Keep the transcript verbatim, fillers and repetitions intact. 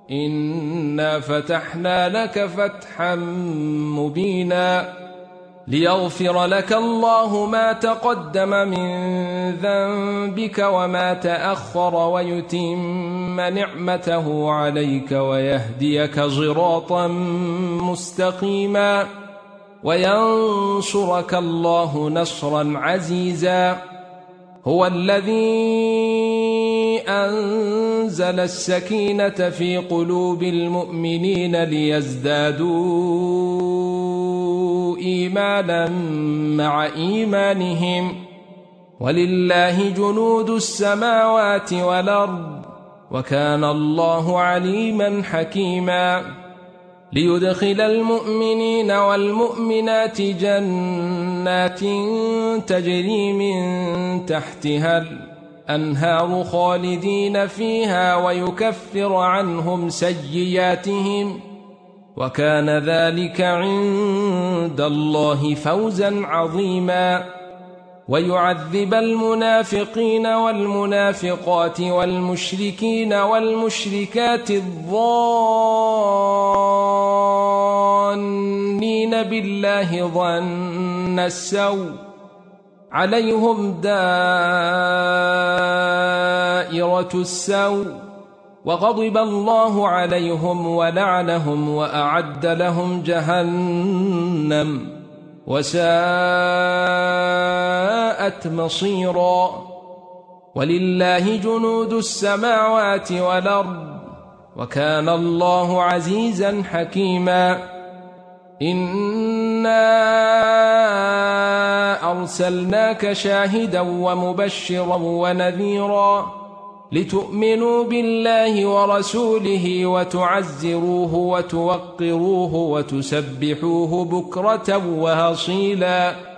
إنا فتحنا لك فتحا مبينا ليغفر لك الله ما تقدم من ذنبك وما تأخر ويتم نعمته عليك ويهديك صراطا مستقيما وينصرك الله نصرا عزيزا هو الذي أنزل السكينة في قلوب المؤمنين ليزدادوا إيمانا مع إيمانهم ولله جنود السماوات والأرض وكان الله عليما حكيما ليدخل المؤمنين والمؤمنات جنات تجري من تحتها الأنهار خالدين فيها ويكفر عنهم سيئاتهم وكان ذلك عند الله فوزا عظيما ويعذب المنافقين والمنافقات والمشركين والمشركات الظانين بالله ظن السوء عليهم دائرة السوء وغضب الله عليهم ولعنهم وأعد لهم جهنم وساءت مصيرا ولله جنود السماوات والأرض وكان الله عزيزا حكيما إنا أرسلناك شاهدا ومبشرا ونذيرا لتؤمنوا بالله ورسوله وتعزروه وتوقروه وتسبحوه بكرة وأصيلا